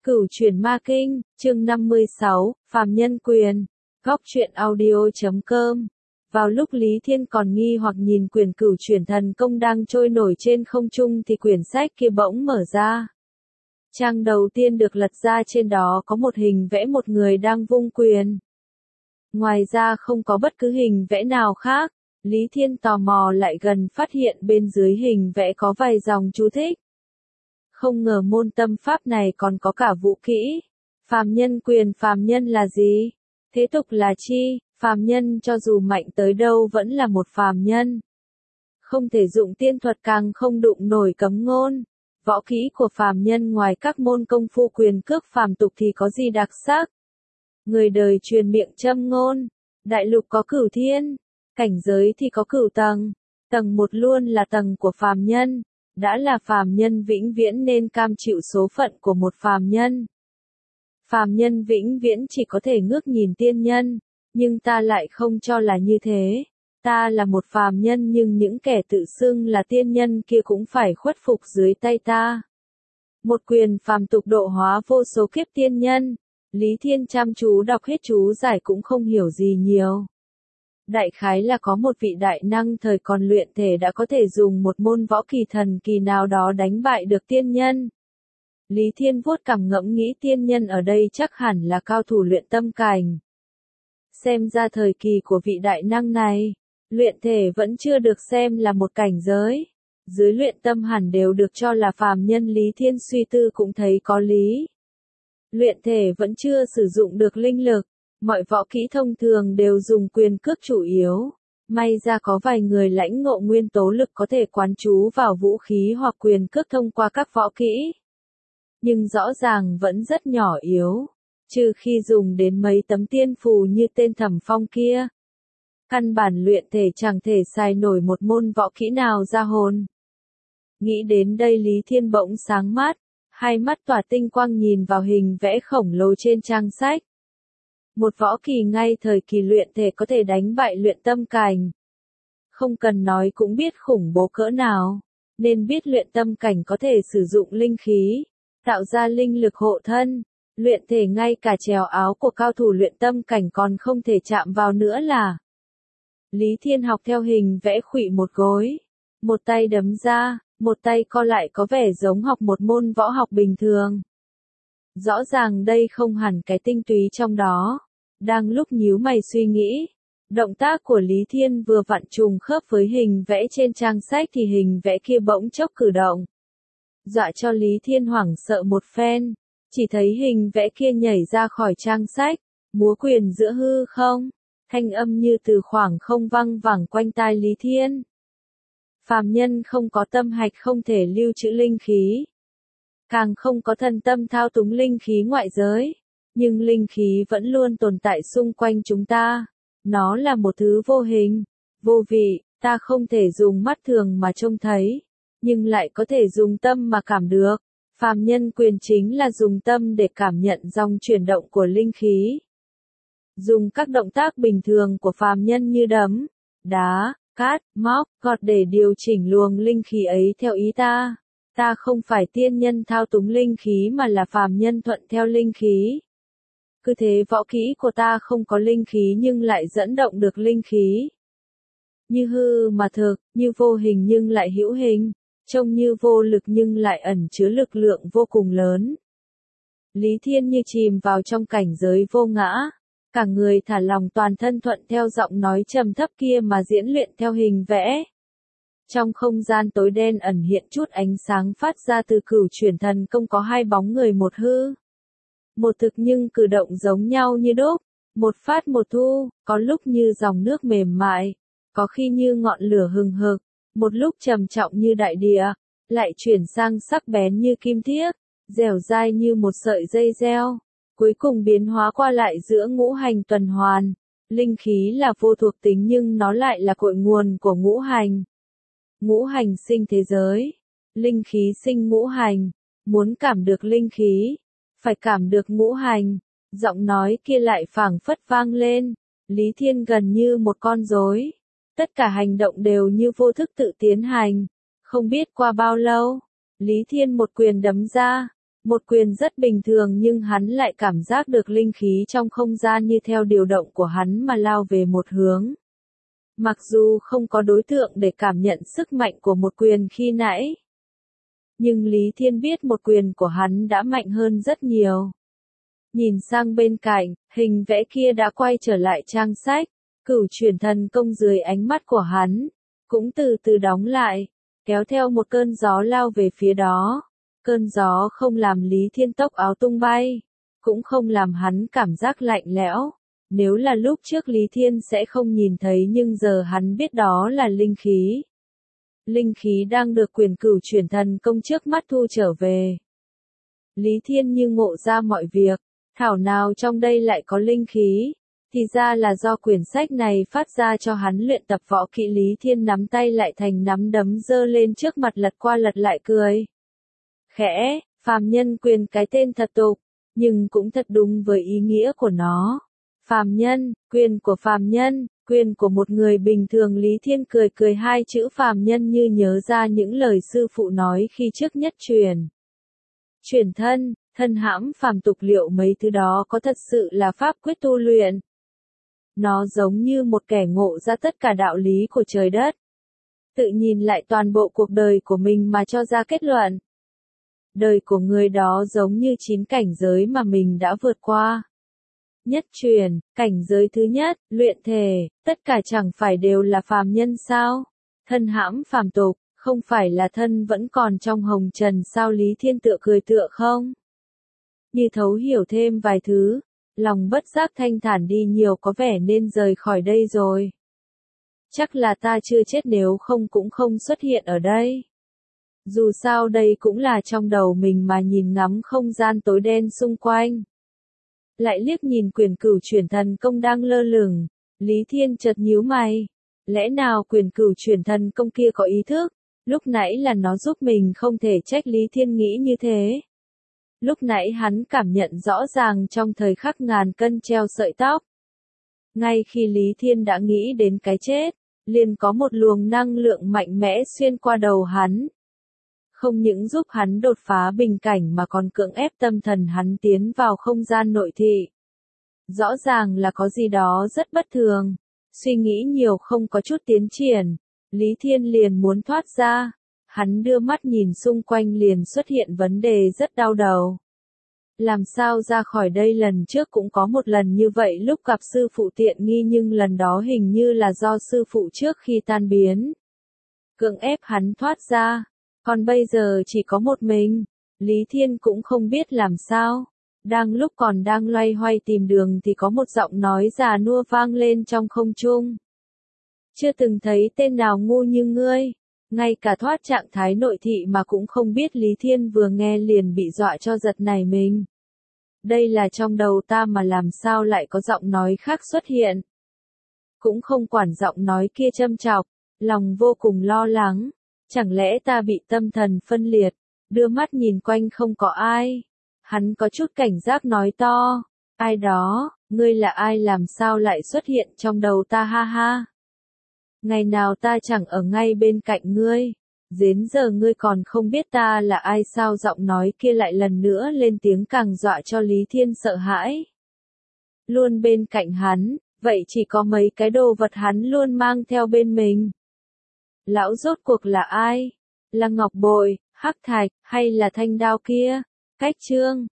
Cửu chuyển ma kinh, chương 56, phàm nhân quyền. Góc truyện audio.com. Vào lúc Lý Thiên còn nghi hoặc nhìn quyển cửu chuyển thần công đang trôi nổi trên không trung thì quyển sách kia bỗng mở ra. Trang đầu tiên được lật ra, trên đó có một hình vẽ một người đang vung quyền. Ngoài ra không có bất cứ hình vẽ nào khác. Lý Thiên tò mò lại gần, phát hiện bên dưới hình vẽ có vài dòng chú thích. Không ngờ môn tâm pháp này còn có cả vũ kỹ. Phàm nhân quyền, phàm nhân là gì? Thế tục là chi? Phàm nhân cho dù mạnh tới đâu vẫn là một phàm nhân. Không thể dụng tiên thuật, càng không đụng nổi cấm ngôn. Võ kỹ của phàm nhân ngoài các môn công phu quyền cước phàm tục thì có gì đặc sắc? Người đời truyền miệng châm ngôn. Đại lục có cửu thiên. Cảnh giới thì có cửu tầng. Tầng 1 luôn là tầng của phàm nhân. Đã là phàm nhân vĩnh viễn nên cam chịu số phận của một phàm nhân. Phàm nhân vĩnh viễn chỉ có thể ngước nhìn tiên nhân, nhưng ta lại không cho là như thế. Ta là một phàm nhân nhưng những kẻ tự xưng là tiên nhân kia cũng phải khuất phục dưới tay ta. Một quyền phàm tục độ hóa vô số kiếp tiên nhân. Lý Thiên chăm chú đọc hết chú giải cũng không hiểu gì nhiều. Đại khái là có một vị đại năng thời còn luyện thể đã có thể dùng một môn võ kỳ thần kỳ nào đó đánh bại được tiên nhân. Lý Thiên vuốt cằm ngẫm nghĩ tiên nhân ở đây chắc hẳn là cao thủ luyện tâm cảnh. Xem ra thời kỳ của vị đại năng này, luyện thể vẫn chưa được xem là một cảnh giới. Dưới luyện tâm hẳn đều được cho là phàm nhân. Lý Thiên suy tư cũng thấy có lý. Luyện thể vẫn chưa sử dụng được linh lực. Mọi võ kỹ thông thường đều dùng quyền cước chủ yếu. May ra có vài người lãnh ngộ nguyên tố lực có thể quán chú vào vũ khí hoặc quyền cước thông qua các võ kỹ. Nhưng rõ ràng vẫn rất nhỏ yếu. Trừ khi dùng đến mấy tấm tiên phù như tên Thẩm Phong kia. Căn bản luyện thể chẳng thể xài nổi một môn võ kỹ nào ra hồn. Nghĩ đến đây Lý Thiên bỗng sáng mắt. Hai mắt tỏa tinh quang nhìn vào hình vẽ khổng lồ trên trang sách. Một võ kỳ ngay thời kỳ luyện thể có thể đánh bại luyện tâm cảnh. Không cần nói cũng biết khủng bố cỡ nào. Nên biết luyện tâm cảnh có thể sử dụng linh khí, tạo ra linh lực hộ thân. Luyện thể ngay cả trèo áo của cao thủ luyện tâm cảnh còn không thể chạm vào nữa là. Lý Thiên học theo hình vẽ khuỵu một gối. Một tay đấm ra, một tay co lại có vẻ giống học một môn võ học bình thường. Rõ ràng đây không hẳn cái tinh túy trong đó. Đang lúc nhíu mày suy nghĩ, động tác của Lý Thiên vừa vặn trùng khớp với hình vẽ trên trang sách thì hình vẽ kia bỗng chốc cử động. Dọa cho Lý Thiên hoảng sợ một phen, chỉ thấy hình vẽ kia nhảy ra khỏi trang sách, múa quyền giữa hư không, thanh âm như từ khoảng không văng vẳng quanh tai Lý Thiên. Phàm nhân không có tâm hạch không thể lưu trữ linh khí. Càng không có thân tâm thao túng linh khí ngoại giới. Nhưng linh khí vẫn luôn tồn tại xung quanh chúng ta. Nó là một thứ vô hình, vô vị, ta không thể dùng mắt thường mà trông thấy. Nhưng lại có thể dùng tâm mà cảm được. Phàm nhân quyền chính là dùng tâm để cảm nhận dòng chuyển động của linh khí. Dùng các động tác bình thường của phàm nhân như đấm, đá, cát, móc, gọt để điều chỉnh luồng linh khí ấy theo ý ta. Ta không phải tiên nhân thao túng linh khí mà là phàm nhân thuận theo linh khí. Cứ thế võ kỹ của ta không có linh khí nhưng lại dẫn động được linh khí. Như hư mà thực, như vô hình nhưng lại hữu hình, trông như vô lực nhưng lại ẩn chứa lực lượng vô cùng lớn. Lý Thiên như chìm vào trong cảnh giới vô ngã, cả người thả lòng toàn thân thuận theo giọng nói trầm thấp kia mà diễn luyện theo hình vẽ. Trong không gian tối đen ẩn hiện chút ánh sáng phát ra từ cửu chuyển thần công, có hai bóng người một hư. Một thực nhưng cử động giống nhau như đúc, một phát một thu, có lúc như dòng nước mềm mại, có khi như ngọn lửa hừng hực, một lúc trầm trọng như đại địa, lại chuyển sang sắc bén như kim thiếc, dẻo dai như một sợi dây reo, cuối cùng biến hóa qua lại giữa ngũ hành tuần hoàn. Linh khí là vô thuộc tính nhưng nó lại là cội nguồn của ngũ hành. Ngũ hành sinh thế giới, linh khí sinh ngũ hành, muốn cảm được linh khí, phải cảm được ngũ hành. Giọng nói kia lại phảng phất vang lên, Lý Thiên gần như một con rối. Tất cả hành động đều như vô thức tự tiến hành. Không biết qua bao lâu, Lý Thiên một quyền đấm ra, Một quyền rất bình thường nhưng hắn lại cảm giác được linh khí trong không gian như theo điều động của hắn mà lao về một hướng. Mặc dù không có đối tượng để cảm nhận sức mạnh của một quyền khi nãy, nhưng Lý Thiên biết một quyền của hắn đã mạnh hơn rất nhiều. Nhìn sang bên cạnh, hình vẽ kia đã quay trở lại trang sách, Cửu Chuyển Thần Công dưới ánh mắt của hắn, cũng từ từ đóng lại, kéo theo một cơn gió lao về phía đó. Cơn gió không làm Lý Thiên tóc áo tung bay, cũng không làm hắn cảm giác lạnh lẽo. Nếu là lúc trước Lý Thiên sẽ không nhìn thấy nhưng giờ hắn biết đó là linh khí. Linh khí đang được quyền Cửu Chuyển Thần Công trước mắt thu trở về. Lý Thiên như ngộ ra mọi việc, thảo nào trong đây lại có linh khí, thì ra là do quyển sách này phát ra cho hắn luyện tập võ kỹ. Lý Thiên nắm tay lại thành nắm đấm giơ lên trước mặt lật qua lật lại cười. Khẽ, phàm nhân quyền cái tên thật tục, nhưng cũng thật đúng với ý nghĩa của nó. Phàm nhân, quyền của phàm nhân, quyền của một người bình thường. Lý Thiên cười cười hai chữ phàm nhân như nhớ ra những lời sư phụ nói khi trước nhất truyền. Chuyển thân, thân hãm phàm tục, liệu mấy thứ đó có thật sự là pháp quyết tu luyện? Nó giống như một kẻ ngộ ra tất cả đạo lý của trời đất. Tự nhìn lại toàn bộ cuộc đời của mình mà cho ra kết luận. Đời của người đó giống như 9 cảnh giới mà mình đã vượt qua. Nhất truyền, cảnh giới thứ nhất, luyện thể, tất cả chẳng phải đều là phàm nhân sao? Thân hãm phàm tục, không phải là thân vẫn còn trong hồng trần sao? Lý Thiên tựa cười tựa không? Như thấu hiểu thêm vài thứ, lòng bất giác thanh thản đi nhiều, có vẻ nên rời khỏi đây rồi. Chắc là ta chưa chết, nếu không cũng không xuất hiện ở đây. Dù sao đây cũng là trong đầu mình mà nhìn ngắm không gian tối đen xung quanh. Lại liếc nhìn quyền Cửu Chuyển Thần Công đang lơ lửng, Lý Thiên chợt nhíu mày. Lẽ nào quyền Cửu Chuyển Thần Công kia có ý thức? Lúc nãy là nó giúp mình, không thể trách Lý Thiên nghĩ như thế. Lúc nãy hắn cảm nhận rõ ràng trong thời khắc ngàn cân treo sợi tóc. Ngay khi Lý Thiên đã nghĩ đến cái chết, liền có một luồng năng lượng mạnh mẽ xuyên qua đầu hắn. Không những giúp hắn đột phá bình cảnh mà còn cưỡng ép tâm thần hắn tiến vào không gian nội thị. Rõ ràng là có gì đó rất bất thường. Suy nghĩ nhiều không có chút tiến triển, Lý Thiên liền muốn thoát ra. Hắn đưa mắt nhìn xung quanh liền xuất hiện vấn đề rất đau đầu. Làm sao ra khỏi đây? Lần trước cũng có một lần như vậy lúc gặp sư phụ tiện nghi, nhưng lần đó hình như là do sư phụ trước khi tan biến cưỡng ép hắn thoát ra. Còn bây giờ chỉ có một mình, Lý Thiên cũng không biết làm sao. Đang lúc còn đang loay hoay tìm đường thì có một giọng nói già nua vang lên trong không trung. Chưa từng thấy tên nào ngu như ngươi, ngay cả thoát trạng thái nội thị mà cũng không biết. Lý Thiên vừa nghe liền bị dọa cho giật nảy mình. Đây là trong đầu ta mà làm sao lại có giọng nói khác xuất hiện? Cũng không quản giọng nói kia châm chọc, lòng vô cùng lo lắng. Chẳng lẽ ta bị tâm thần phân liệt? Đưa mắt nhìn quanh không có ai. Hắn có chút cảnh giác nói to. Ai đó, ngươi là ai, làm sao lại xuất hiện trong đầu ta? Ha ha. Ngày nào ta chẳng ở ngay bên cạnh ngươi. Đến giờ ngươi còn không biết ta là ai sao? Giọng nói kia lại lần nữa lên tiếng, càng dọa cho Lý Thiên sợ hãi. Luôn bên cạnh hắn, vậy chỉ có mấy cái đồ vật hắn luôn mang theo bên mình. Lão rốt cuộc là ai? Là ngọc bội, hắc thạch, hay là thanh đao kia? Cách chương